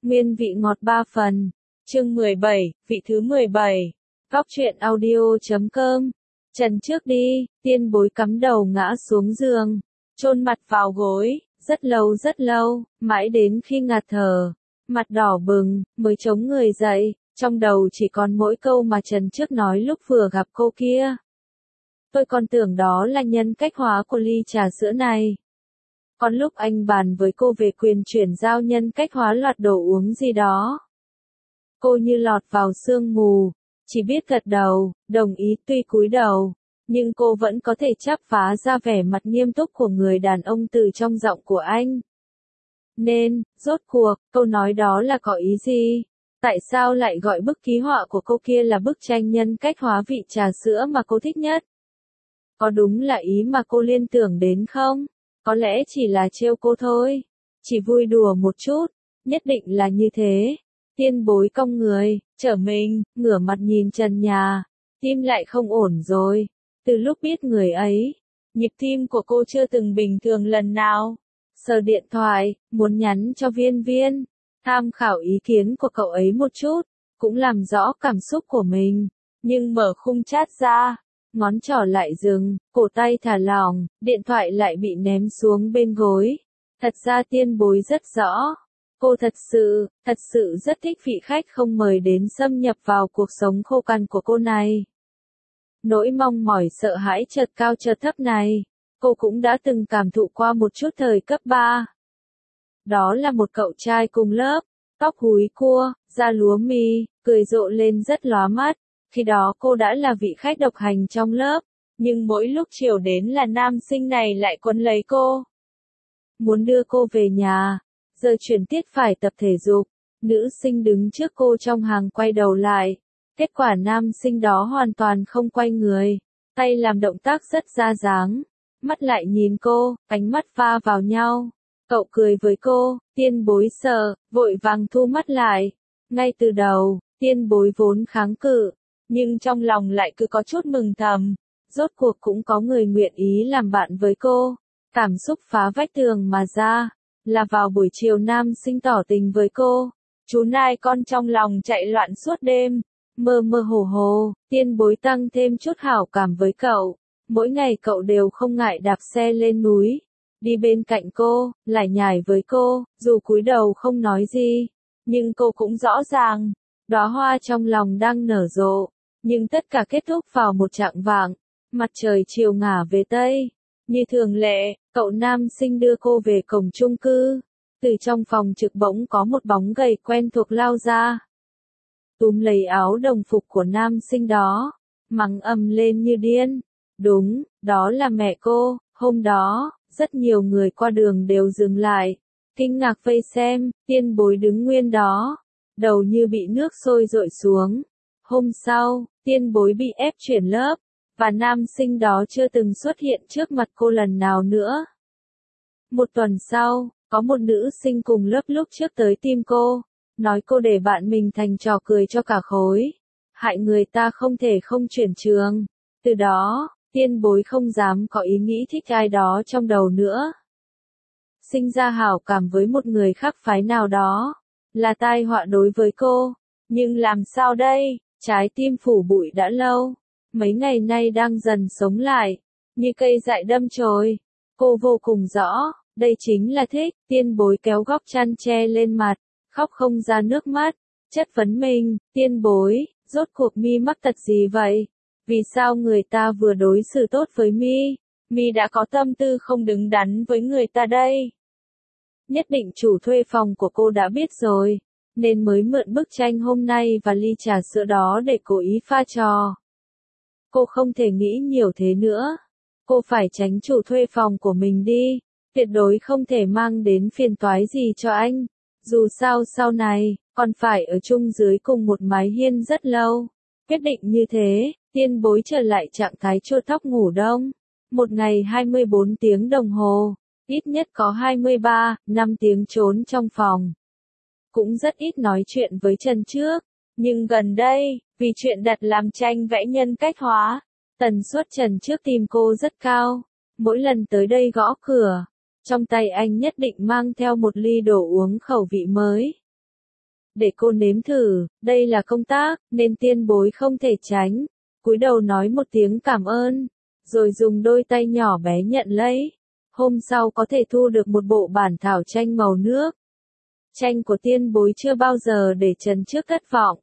Nguyên vị ngọt 3 phần. Chương 17, vị thứ 17. Góc truyện audio.com. Trần trước đi, Tiên Bối cắm đầu ngã xuống giường, chôn mặt vào gối, rất lâu, mãi đến khi ngạt thở, mặt đỏ bừng, mới chống người dậy, trong đầu chỉ còn mỗi câu mà Trần trước nói lúc vừa gặp cô kia. Tôi còn tưởng đó là nhân cách hóa của ly trà sữa này. Còn lúc anh bàn với cô về quyền chuyển giao nhân cách hóa loạt đồ uống gì đó, cô như lọt vào sương mù, chỉ biết gật đầu, đồng ý. Tuy cúi đầu, nhưng cô vẫn có thể chắp phá ra vẻ mặt nghiêm túc của người đàn ông từ trong giọng của anh. Nên, rốt cuộc, câu nói đó là có ý gì? Tại sao lại gọi bức ký họa của cô kia là bức tranh nhân cách hóa vị trà sữa mà cô thích nhất? Có đúng là ý mà cô liên tưởng đến không? Có lẽ chỉ là trêu cô thôi. Chỉ vui đùa một chút. Nhất định là như thế. Tiên Bối cong người, trở mình, ngửa mặt nhìn trần nhà. Tim lại không ổn rồi. Từ lúc biết người ấy, nhịp tim của cô chưa từng bình thường lần nào. Sờ điện thoại, muốn nhắn cho Viên Viên, tham khảo ý kiến của cậu ấy một chút, cũng làm rõ cảm xúc của mình. Nhưng mở khung chat ra, ngón trỏ lại dừng, cổ tay thả lỏng, điện thoại lại bị ném xuống bên gối. Thật ra Tiên Bối rất rõ. Cô thật sự rất thích vị khách không mời đến xâm nhập vào cuộc sống khô cằn của cô này. Nỗi mong mỏi sợ hãi chợt cao chợt thấp này, cô cũng đã từng cảm thụ qua một chút thời cấp 3. Đó là một cậu trai cùng lớp, tóc húi cua, da lúa mì, cười rộ lên rất lóa mắt. Khi đó cô đã là vị khách độc hành trong lớp, nhưng mỗi lúc chiều đến là nam sinh này lại quấn lấy cô. Muốn đưa cô về nhà, giờ chuyển tiết phải tập thể dục, nữ sinh đứng trước cô trong hàng quay đầu lại. Kết quả nam sinh đó hoàn toàn không quay người, tay làm động tác rất ra dáng, mắt lại nhìn cô, ánh mắt va vào nhau. Cậu cười với cô, Tiên Bối sợ, vội vàng thu mắt lại. Ngay từ đầu, Tiên Bối vốn kháng cự, nhưng trong lòng lại cứ có chút mừng thầm. Rốt cuộc cũng có người nguyện ý làm bạn với cô. Cảm xúc phá vách tường mà ra, là vào buổi chiều nam sinh tỏ tình với cô. Chú nai con trong lòng chạy loạn suốt đêm. Mơ mơ hồ hồ, Tiên Bối tăng thêm chút hảo cảm với cậu. Mỗi ngày cậu đều không ngại đạp xe lên núi, đi bên cạnh cô, lải nhải với cô, dù cúi đầu không nói gì, nhưng cô cũng rõ ràng, đóa hoa trong lòng đang nở rộ. Nhưng tất cả kết thúc vào một chạng vạng, mặt trời chiều ngả về Tây. Như thường lệ, cậu nam sinh đưa cô về cổng chung cư. Từ trong phòng trực bỗng có một bóng gầy quen thuộc lao ra, túm lấy áo đồng phục của nam sinh đó, mắng ầm lên như điên. Đúng, đó là mẹ cô. Hôm đó, rất nhiều người qua đường đều dừng lại, kinh ngạc vây xem. Tiên Bối đứng nguyên đó, đầu như bị nước sôi dội xuống. Hôm sau, Tiên Bối bị ép chuyển lớp, và nam sinh đó chưa từng xuất hiện trước mặt cô lần nào nữa. Một tuần sau, có một nữ sinh cùng lớp lúc trước tới tìm cô, nói cô để bạn mình thành trò cười cho cả khối, hại người ta không thể không chuyển trường. Từ đó, Tiên Bối không dám có ý nghĩ thích ai đó trong đầu nữa. Sinh ra hảo cảm với một người khác phái nào đó, là tai họa đối với cô. Nhưng làm sao đây, trái tim phủ bụi đã lâu, mấy ngày nay đang dần sống lại, như cây dại đâm chồi. Cô vô cùng rõ, đây chính là thích. Tiên Bối kéo góc chăn che lên mặt, khóc không ra nước mắt, chất vấn mình, Tiên Bối, rốt cuộc mi mắc tật gì vậy? Vì sao người ta vừa đối xử tốt với mi đã có tâm tư không đứng đắn với người ta đây? Nhất định chủ thuê phòng của cô đã biết rồi, nên mới mượn bức tranh hôm nay và ly trà sữa đó để cố ý pha trò. Cô không thể nghĩ nhiều thế nữa. Cô phải tránh chủ thuê phòng của mình đi, tuyệt đối không thể mang đến phiền toái gì cho anh. Dù sao sau này, còn phải ở chung dưới cùng một mái hiên rất lâu. Quyết định như thế, Tiên Bối trở lại trạng thái trôi tóc ngủ đông. Một ngày 24 tiếng đồng hồ, ít nhất có 5 tiếng trốn trong phòng. Cũng rất ít nói chuyện với Trần trước, nhưng gần đây, vì chuyện đặt làm tranh vẽ nhân cách hóa, tần suất Trần trước tìm cô rất cao. Mỗi lần tới đây gõ cửa, trong tay anh nhất định mang theo một ly đồ uống khẩu vị mới. để cô nếm thử, đây là công tác, nên tiên bối không thể tránh. Cúi đầu nói một tiếng cảm ơn, rồi dùng đôi tay nhỏ bé nhận lấy. Hôm sau có thể thu được một bộ bản thảo tranh màu nước. Tranh của tiên bối chưa bao giờ để Trần Trước thất vọng.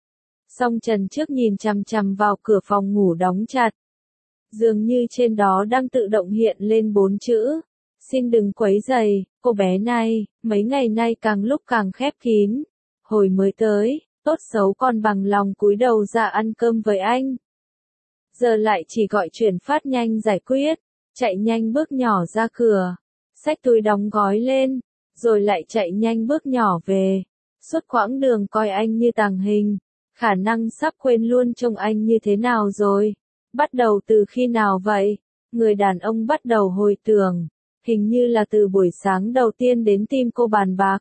Song Trần Trước nhìn chằm chằm vào cửa phòng ngủ đóng chặt. Dường như trên đó đang tự động hiện lên 4 chữ. Xin đừng quấy rầy, cô bé này, mấy ngày nay càng lúc càng khép kín. Hồi mới tới, tốt xấu còn bằng lòng cúi đầu ra ăn cơm với anh. Giờ lại chỉ gọi chuyển phát nhanh giải quyết, chạy nhanh bước nhỏ ra cửa, xách túi đóng gói lên, rồi lại chạy nhanh bước nhỏ về. Suốt quãng đường coi anh như tàng hình, khả năng sắp quên luôn trông anh như thế nào rồi. Bắt đầu từ khi nào vậy? Người đàn ông bắt đầu hồi tưởng, hình như là từ buổi sáng đầu tiên đến tìm cô bàn bạc.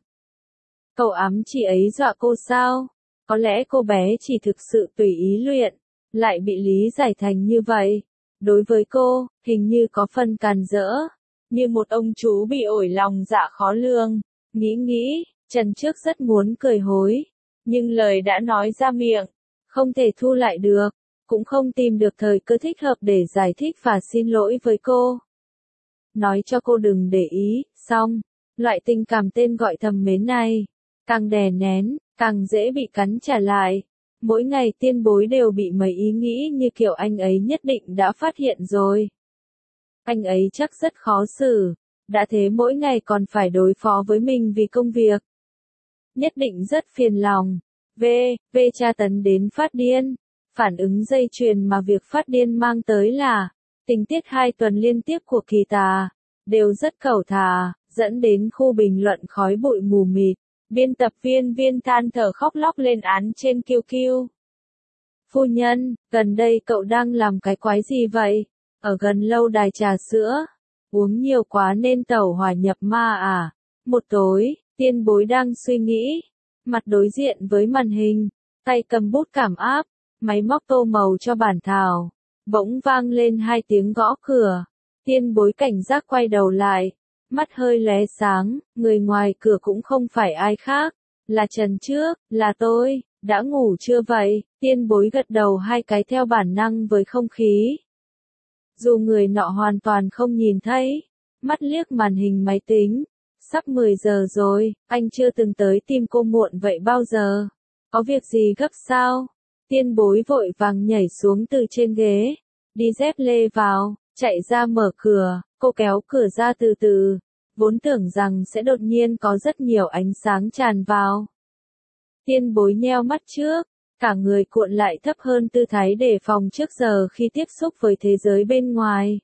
Cậu ấm chị ấy dọa cô sao? Có lẽ cô bé chỉ thực sự tùy ý luyện, lại bị lý giải thành như vậy. Đối với cô, hình như có phần càn rỡ, như một ông chú bị ổi lòng dạ khó lường. Nghĩ, Trần Trước rất muốn cười hối, nhưng lời đã nói ra miệng, không thể thu lại được, cũng không tìm được thời cơ thích hợp để giải thích và xin lỗi với cô. Nói cho cô đừng để ý, xong, loại tình cảm tên gọi thầm mến này, càng đè nén, càng dễ bị cắn trả lại. Mỗi ngày tiên bối đều bị mấy ý nghĩ như kiểu anh ấy nhất định đã phát hiện rồi. Anh ấy chắc rất khó xử, đã thế mỗi ngày còn phải đối phó với mình vì công việc. Nhất định rất phiền lòng. V tra tấn đến phát điên. Phản ứng dây chuyền mà việc phát điên mang tới là tình tiết 2 tuần liên tiếp của Kỳ Tà, đều rất cẩu thả, dẫn đến khu bình luận khói bụi mù mịt. Biên tập viên than thở khóc lóc lên án trên QQ. Phu nhân, gần đây cậu đang làm cái quái gì vậy? Ở gần lâu đài trà sữa, uống nhiều quá nên tẩu hỏa nhập ma à? Một tối, tiên bối đang suy nghĩ, mặt đối diện với màn hình, tay cầm bút cảm áp, máy móc tô màu cho bản thảo. Bỗng vang lên 2 tiếng gõ cửa. Tiên bối cảnh giác quay đầu lại, mắt hơi lóe sáng, người ngoài cửa cũng không phải ai khác, là Trần Trước, là tôi. Đã ngủ chưa vậy? Tiên bối gật đầu 2 cái theo bản năng với không khí. Dù người nọ hoàn toàn không nhìn thấy, mắt liếc màn hình máy tính. Sắp 10 giờ rồi, anh chưa từng tới tìm cô muộn vậy bao giờ. Có việc gì gấp sao? Tiên bối vội vàng nhảy xuống từ trên ghế, đi dép lê vào, chạy ra mở cửa, cô kéo cửa ra từ từ, vốn tưởng rằng sẽ đột nhiên có rất nhiều ánh sáng tràn vào. Tiên bối nheo mắt trước, cả người cuộn lại thấp hơn tư thái đề phòng trước giờ khi tiếp xúc với thế giới bên ngoài.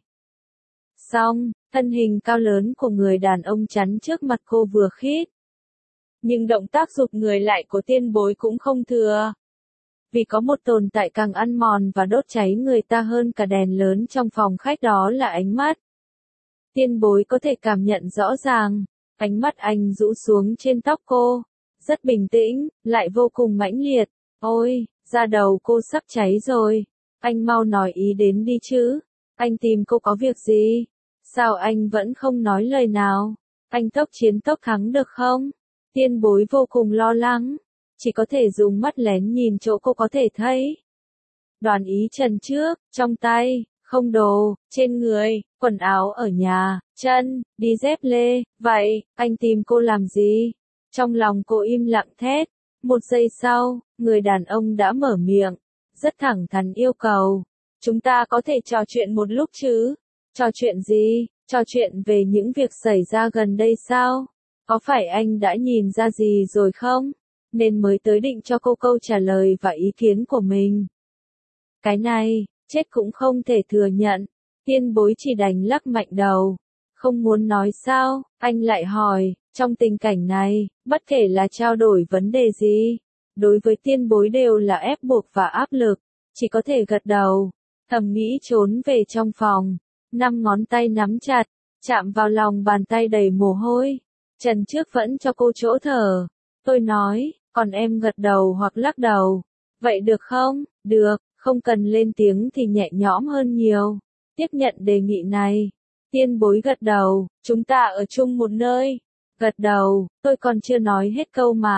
Xong, thân hình cao lớn của người đàn ông chắn trước mặt cô vừa khít. Nhưng động tác giục người lại của tiên bối cũng không thừa. Vì có một tồn tại càng ăn mòn và đốt cháy người ta hơn cả đèn lớn trong phòng khách, đó là ánh mắt. Tiên bối có thể cảm nhận rõ ràng, ánh mắt anh rũ xuống trên tóc cô. Rất bình tĩnh, lại vô cùng mãnh liệt. Ôi, da đầu cô sắp cháy rồi. Anh mau nói ý đến đi chứ. Anh tìm cô có việc gì? Sao anh vẫn không nói lời nào? Anh tốc chiến tốc thắng được không? Tiên bối vô cùng lo lắng. Chỉ có thể dùng mắt lén nhìn chỗ cô có thể thấy. Đoàn ý Trần Trước, trong tay, không đồ, trên người, quần áo ở nhà, chân, đi dép lê. Vậy, anh tìm cô làm gì? Trong lòng cô im lặng thét. Một giây sau, người đàn ông đã mở miệng, rất thẳng thắn yêu cầu. Chúng ta có thể trò chuyện một lúc chứ? Trò chuyện gì? Trò chuyện về những việc xảy ra gần đây sao? Có phải anh đã nhìn ra gì rồi không? Nên mới tới định cho cô câu trả lời và ý kiến của mình. Cái này, chết cũng không thể thừa nhận. Tiên bối chỉ đành lắc mạnh đầu. Không muốn nói sao? Anh lại hỏi, trong tình cảnh này, bất kể là trao đổi vấn đề gì, đối với tiên bối đều là ép buộc và áp lực, chỉ có thể gật đầu, thầm nghĩ trốn về trong phòng, 5 ngón tay nắm chặt, chạm vào lòng bàn tay đầy mồ hôi. Trần Trước vẫn cho cô chỗ thở. Tôi nói, còn em gật đầu hoặc lắc đầu. Vậy được không? Được, không cần lên tiếng thì nhẹ nhõm hơn nhiều. Tiếp nhận đề nghị này. Tiên bối gật đầu, chúng ta ở chung một nơi. Gật đầu, tôi còn chưa nói hết câu mà.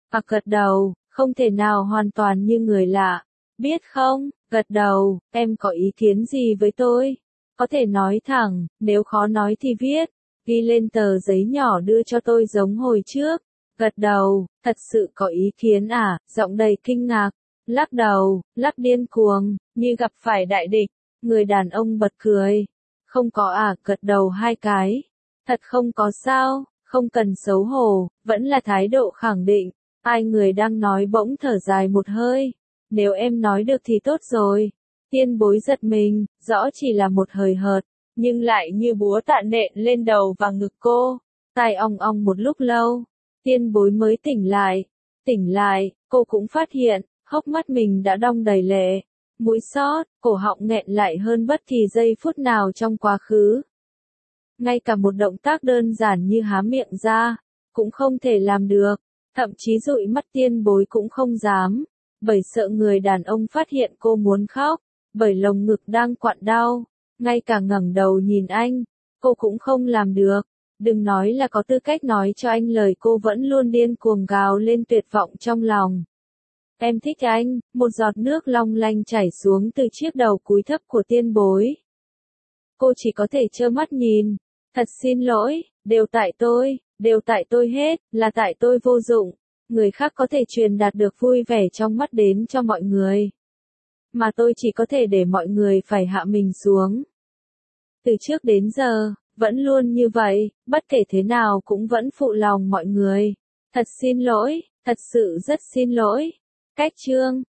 Gật đầu, không thể nào hoàn toàn như người lạ. Biết không, gật đầu, em có ý kiến gì với tôi? Có thể nói thẳng, nếu khó nói thì viết, ghi lên tờ giấy nhỏ đưa cho tôi giống hồi trước. Gật đầu, thật sự có ý kiến à, giọng đầy kinh ngạc, lắc đầu, lắc điên cuồng, như gặp phải đại địch. Người đàn ông bật cười. Không có à, gật đầu 2 cái. Thật không có sao, không cần xấu hổ, vẫn là thái độ khẳng định. Ai người đang nói bỗng thở dài một hơi. Nếu em nói được thì tốt rồi. Tiên bối giật mình, rõ chỉ là một hời hợt, nhưng lại như búa tạ nện lên đầu và ngực cô. Tai ong ong một lúc lâu, tiên bối mới tỉnh lại. Tỉnh lại, cô cũng phát hiện, hốc mắt mình đã đong đầy lệ. Mũi xót, cổ họng nghẹn lại hơn bất kỳ giây phút nào trong quá khứ. Ngay cả một động tác đơn giản như há miệng ra, cũng không thể làm được. Thậm chí dụi mắt tiên bối cũng không dám, bởi sợ người đàn ông phát hiện cô muốn khóc, bởi lồng ngực đang quặn đau. Ngay cả ngẩng đầu nhìn anh, cô cũng không làm được. Đừng nói là có tư cách nói cho anh lời cô vẫn luôn điên cuồng gào lên tuyệt vọng trong lòng. Em thích anh, một giọt nước long lanh chảy xuống từ chiếc đầu cúi thấp của tiên bối. Cô chỉ có thể trơ mắt nhìn. Thật xin lỗi, đều tại tôi hết, là tại tôi vô dụng. Người khác có thể truyền đạt được vui vẻ trong mắt đến cho mọi người. Mà tôi chỉ có thể để mọi người phải hạ mình xuống. Từ trước đến giờ, vẫn luôn như vậy, bất kể thế nào cũng vẫn phụ lòng mọi người. Thật xin lỗi, thật sự rất xin lỗi. Cách chương